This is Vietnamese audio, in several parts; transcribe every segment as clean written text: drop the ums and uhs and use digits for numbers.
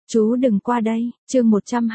Chú đừng qua đây, chương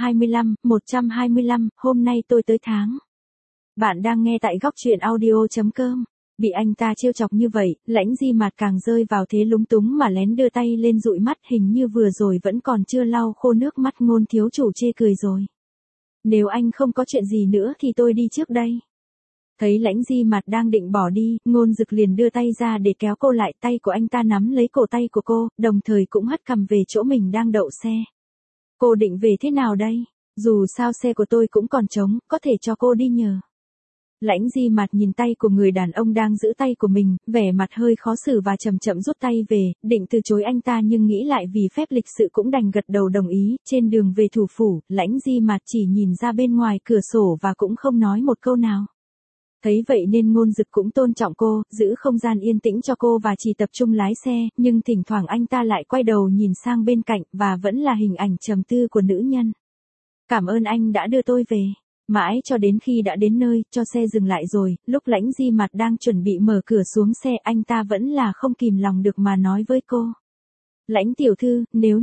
125, hôm nay tôi tới tháng. Bạn đang nghe tại góc truyện audio.com. Bị anh ta trêu chọc như vậy, Lãnh Di Mạt càng rơi vào thế lúng túng mà lén đưa tay lên dụi mắt, hình như vừa rồi vẫn còn chưa lau khô nước mắt. Ngôn thiếu chủ chê cười rồi. Nếu anh không có chuyện gì nữa thì tôi đi trước đây. Thấy Lãnh Di Mạt đang định bỏ đi, Ngôn Dực liền đưa tay ra để kéo cô lại, tay của anh ta nắm lấy cổ tay của cô, đồng thời cũng hất cằm về chỗ mình đang đậu xe. Cô định về thế nào đây? Dù sao xe của tôi cũng còn trống, có thể cho cô đi nhờ. Lãnh Di Mạt nhìn tay của người đàn ông đang giữ tay của mình, vẻ mặt hơi khó xử và chậm chậm rút tay về, định từ chối anh ta nhưng nghĩ lại vì phép lịch sự cũng đành gật đầu đồng ý. Trên đường về thủ phủ, Lãnh Di Mạt chỉ nhìn ra bên ngoài cửa sổ và cũng không nói một câu nào. Thấy vậy nên Ngôn Dực cũng tôn trọng cô, giữ không gian yên tĩnh cho cô và chỉ tập trung lái xe, nhưng thỉnh thoảng anh ta lại quay đầu nhìn sang bên cạnh và vẫn là hình ảnh trầm tư của nữ nhân. Cảm ơn anh đã đưa tôi về. Mãi cho đến khi đã đến nơi, cho xe dừng lại rồi, lúc Lãnh Di Mạt đang chuẩn bị mở cửa xuống xe, anh ta vẫn là không kìm lòng được mà nói với cô. Lãnh tiểu thư,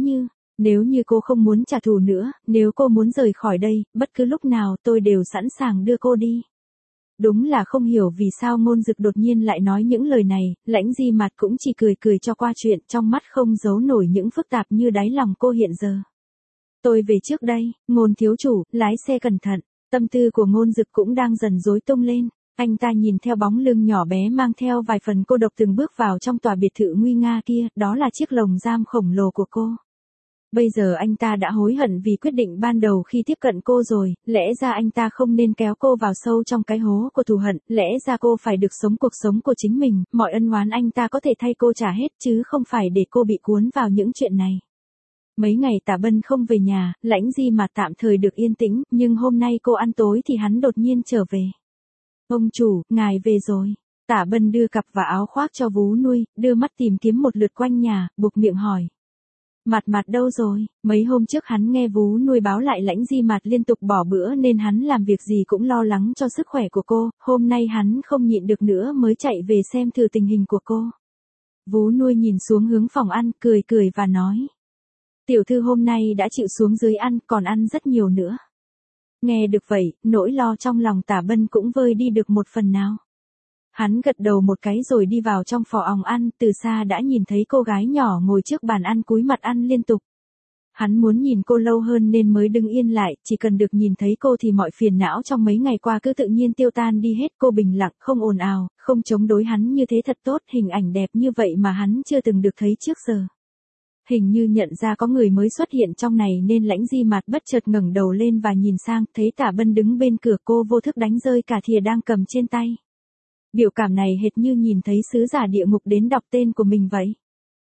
nếu như cô không muốn trả thù nữa, nếu cô muốn rời khỏi đây, bất cứ lúc nào tôi đều sẵn sàng đưa cô đi. Đúng là không hiểu vì sao Ngôn Dực đột nhiên lại nói những lời này, Lãnh Di Mạt cũng chỉ cười cho qua chuyện, trong mắt không giấu nổi những phức tạp như đáy lòng cô hiện giờ. Tôi về trước đây, Ngôn thiếu chủ, lái xe cẩn thận. Tâm tư của Ngôn Dực cũng đang dần rối tung lên, anh ta nhìn theo bóng lưng nhỏ bé mang theo vài phần cô độc từng bước vào trong tòa biệt thự nguy nga kia, đó là chiếc lồng giam khổng lồ của cô. Bây giờ anh ta đã hối hận vì quyết định ban đầu khi tiếp cận cô rồi, lẽ ra anh ta không nên kéo cô vào sâu trong cái hố của thù hận, lẽ ra cô phải được sống cuộc sống của chính mình, mọi ân oán anh ta có thể thay cô trả hết chứ không phải để cô bị cuốn vào những chuyện này. Mấy ngày Tả Bân không về nhà, Lãnh Di Mạt tạm thời được yên tĩnh, nhưng hôm nay cô ăn tối thì hắn đột nhiên trở về. Ông chủ, ngài về rồi. Tả Bân đưa cặp và áo khoác cho vú nuôi, đưa mắt tìm kiếm một lượt quanh nhà, buộc miệng hỏi. Mặt đâu rồi? Mấy hôm trước hắn nghe vú nuôi báo lại Lãnh Di Mạt liên tục bỏ bữa nên hắn làm việc gì cũng lo lắng cho sức khỏe của cô, hôm nay hắn không nhịn được nữa mới chạy về xem thử tình hình của cô. Vú nuôi nhìn xuống hướng phòng ăn, cười và nói. Tiểu thư hôm nay đã chịu xuống dưới ăn, còn ăn rất nhiều nữa. Nghe được vậy, nỗi lo trong lòng Tả Bân cũng vơi đi được một phần nào. Hắn gật đầu một cái rồi đi vào trong phòng ăn, từ xa đã nhìn thấy cô gái nhỏ ngồi trước bàn ăn cúi mặt ăn liên tục. Hắn muốn nhìn cô lâu hơn nên mới đứng yên lại, chỉ cần được nhìn thấy cô thì mọi phiền não trong mấy ngày qua cứ tự nhiên tiêu tan đi hết. Cô bình lặng, không ồn ào, không chống đối hắn như thế thật tốt, hình ảnh đẹp như vậy mà hắn chưa từng được thấy trước giờ. Hình như nhận ra có người mới xuất hiện trong này nên Lãnh Di Mạt bất chợt ngẩng đầu lên và nhìn sang, thấy Tả Bân đứng bên cửa, cô vô thức đánh rơi cả thìa đang cầm trên tay. Biểu cảm này hệt như nhìn thấy sứ giả địa ngục đến đọc tên của mình vậy.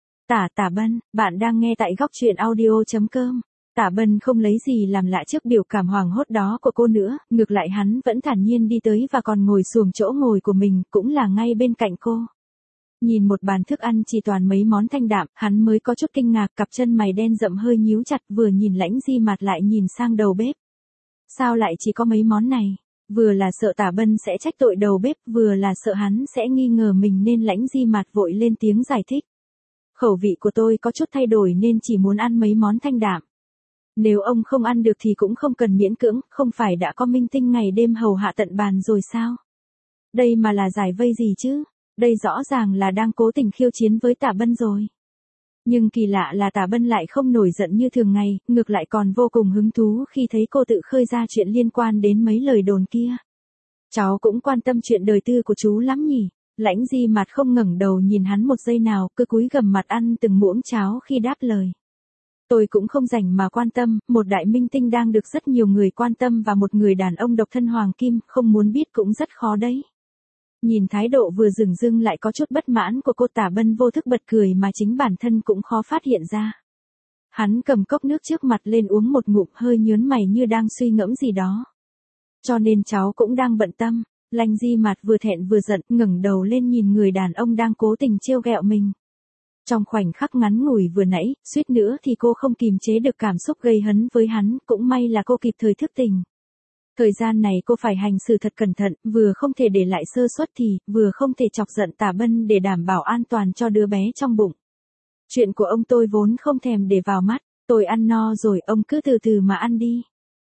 Tả Bân, bạn đang nghe tại góc truyện audio.com. Tả Bân không lấy gì làm lạ trước biểu cảm hoảng hốt đó của cô nữa, ngược lại hắn vẫn thản nhiên đi tới và còn ngồi xuồng chỗ ngồi của mình, cũng là ngay bên cạnh cô. Nhìn một bàn thức ăn chỉ toàn mấy món thanh đạm, hắn mới có chút kinh ngạc, cặp chân mày đen rậm hơi nhíu chặt, vừa nhìn Lãnh Di Mạt lại nhìn sang đầu bếp. Sao lại chỉ có mấy món này? Vừa là sợ Tả Bân sẽ trách tội đầu bếp, vừa là sợ hắn sẽ nghi ngờ mình nên Lãnh Di Mạt vội lên tiếng giải thích. Khẩu vị của tôi có chút thay đổi nên chỉ muốn ăn mấy món thanh đạm. Nếu ông không ăn được thì cũng không cần miễn cưỡng, không phải đã có minh tinh ngày đêm hầu hạ tận bàn rồi sao? Đây mà là giải vây gì chứ? Đây rõ ràng là đang cố tình khiêu chiến với Tả Bân rồi. Nhưng kỳ lạ là Tả Bân lại không nổi giận như thường ngày, ngược lại còn vô cùng hứng thú khi thấy cô tự khơi ra chuyện liên quan đến mấy lời đồn kia. Cháu cũng quan tâm chuyện đời tư của chú lắm nhỉ? Lãnh Di Mạt không ngẩng đầu nhìn hắn một giây nào, cứ cúi gằm mặt ăn từng muỗng cháo khi đáp lời. Tôi cũng không rảnh mà quan tâm, một đại minh tinh đang được rất nhiều người quan tâm và một người đàn ông độc thân hoàng kim, không muốn biết cũng rất khó đấy. Nhìn thái độ vừa dửng dưng lại có chút bất mãn của cô, Tả Bân vô thức bật cười mà chính bản thân cũng khó phát hiện ra. Hắn cầm cốc nước trước mặt lên uống một ngụm, hơi nhớn mày như đang suy ngẫm gì đó. Cho nên cháu cũng đang bận tâm. Lãnh Di Mạt vừa thẹn vừa giận, ngẩng đầu lên nhìn người đàn ông đang cố tình trêu ghẹo mình. Trong khoảnh khắc ngắn ngủi vừa nãy, suýt nữa thì cô không kìm chế được cảm xúc gây hấn với hắn, cũng may là cô kịp thời thức tỉnh. Thời gian này cô phải hành xử thật cẩn thận, vừa không thể để lại sơ suất thì, vừa không thể chọc giận Tả Bân để đảm bảo an toàn cho đứa bé trong bụng. Chuyện của ông tôi vốn không thèm để vào mắt, Tôi ăn no rồi, ông cứ từ từ mà ăn đi.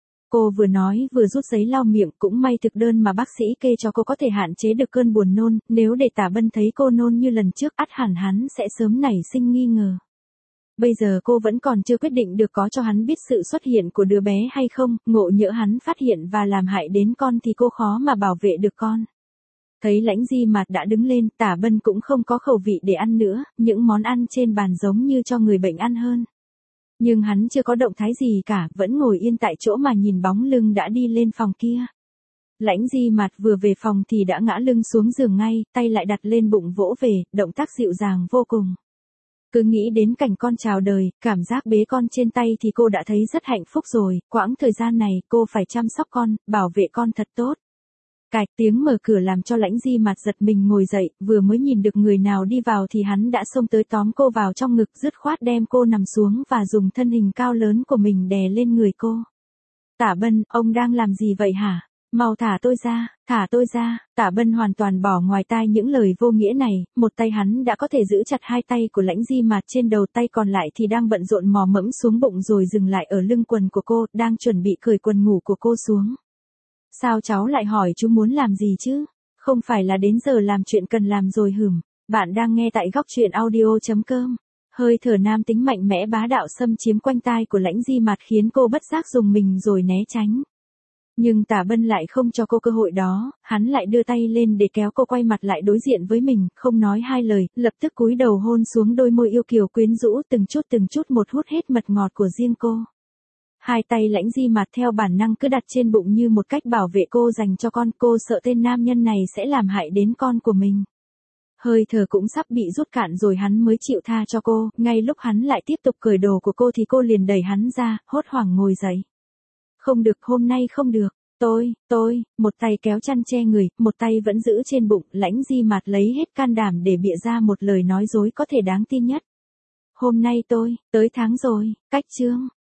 Cô vừa nói vừa rút giấy lau miệng, cũng may thực đơn mà bác sĩ kê cho cô có thể hạn chế được cơn buồn nôn, nếu để Tả Bân thấy cô nôn như lần trước ắt hẳn hắn sẽ sớm nảy sinh nghi ngờ. Bây giờ cô vẫn còn chưa quyết định được có cho hắn biết sự xuất hiện của đứa bé hay không, ngộ nhỡ hắn phát hiện và làm hại đến con thì cô khó mà bảo vệ được con. Thấy Lãnh Di Mạt đã đứng lên, Tả Bân cũng không có khẩu vị để ăn nữa, những món ăn trên bàn giống như cho người bệnh ăn hơn. Nhưng hắn chưa có động thái gì cả, vẫn ngồi yên tại chỗ mà nhìn bóng lưng đã đi lên phòng kia. Lãnh Di Mạt vừa về phòng thì đã ngã lưng xuống giường ngay, tay lại đặt lên bụng vỗ về, động tác dịu dàng vô cùng. Cứ nghĩ đến cảnh con chào đời, cảm giác bế con trên tay thì cô đã thấy rất hạnh phúc rồi, quãng thời gian này cô phải chăm sóc con, bảo vệ con thật tốt. Cạch tiếng mở cửa làm cho Lãnh Di Mạt giật mình ngồi dậy, vừa mới nhìn được người nào đi vào thì hắn đã xông tới tóm cô vào trong ngực, dứt khoát đem cô nằm xuống và dùng thân hình cao lớn của mình đè lên người cô. Tả Bân, ông đang làm gì vậy hả? Mau thả tôi ra, Tả Bân hoàn toàn bỏ ngoài tai những lời vô nghĩa này, một tay hắn đã có thể giữ chặt hai tay của Lãnh Di Mạt trên đầu, tay còn lại thì đang bận rộn mò mẫm xuống bụng rồi dừng lại ở lưng quần của cô, đang chuẩn bị cởi quần ngủ của cô xuống. Sao cháu lại hỏi chú muốn làm gì chứ? Không phải là đến giờ làm chuyện cần làm rồi hửm. Bạn đang nghe tại góc truyện audio.com. Hơi thở nam tính mạnh mẽ bá đạo xâm chiếm quanh tai của Lãnh Di Mạt khiến cô bất giác dùng mình rồi né tránh. Nhưng Tả Bân lại không cho cô cơ hội đó, hắn lại đưa tay lên để kéo cô quay mặt lại đối diện với mình, không nói hai lời, lập tức cúi đầu hôn xuống đôi môi yêu kiều quyến rũ từng chút một hút hết mật ngọt của riêng cô. Hai tay Lãnh Di Mạt theo bản năng cứ đặt trên bụng như một cách bảo vệ cô dành cho con, cô sợ tên nam nhân này sẽ làm hại đến con của mình. Hơi thở cũng sắp bị rút cạn rồi hắn mới chịu tha cho cô, ngay lúc hắn lại tiếp tục cởi đồ của cô thì cô liền đẩy hắn ra, hốt hoảng ngồi dậy. Không được, hôm nay không được, tôi, một tay kéo chăn che người, một tay vẫn giữ trên bụng, Lãnh Di Mạt lấy hết can đảm để bịa ra một lời nói dối có thể đáng tin nhất. Hôm nay tôi, tới tháng rồi, cách chương.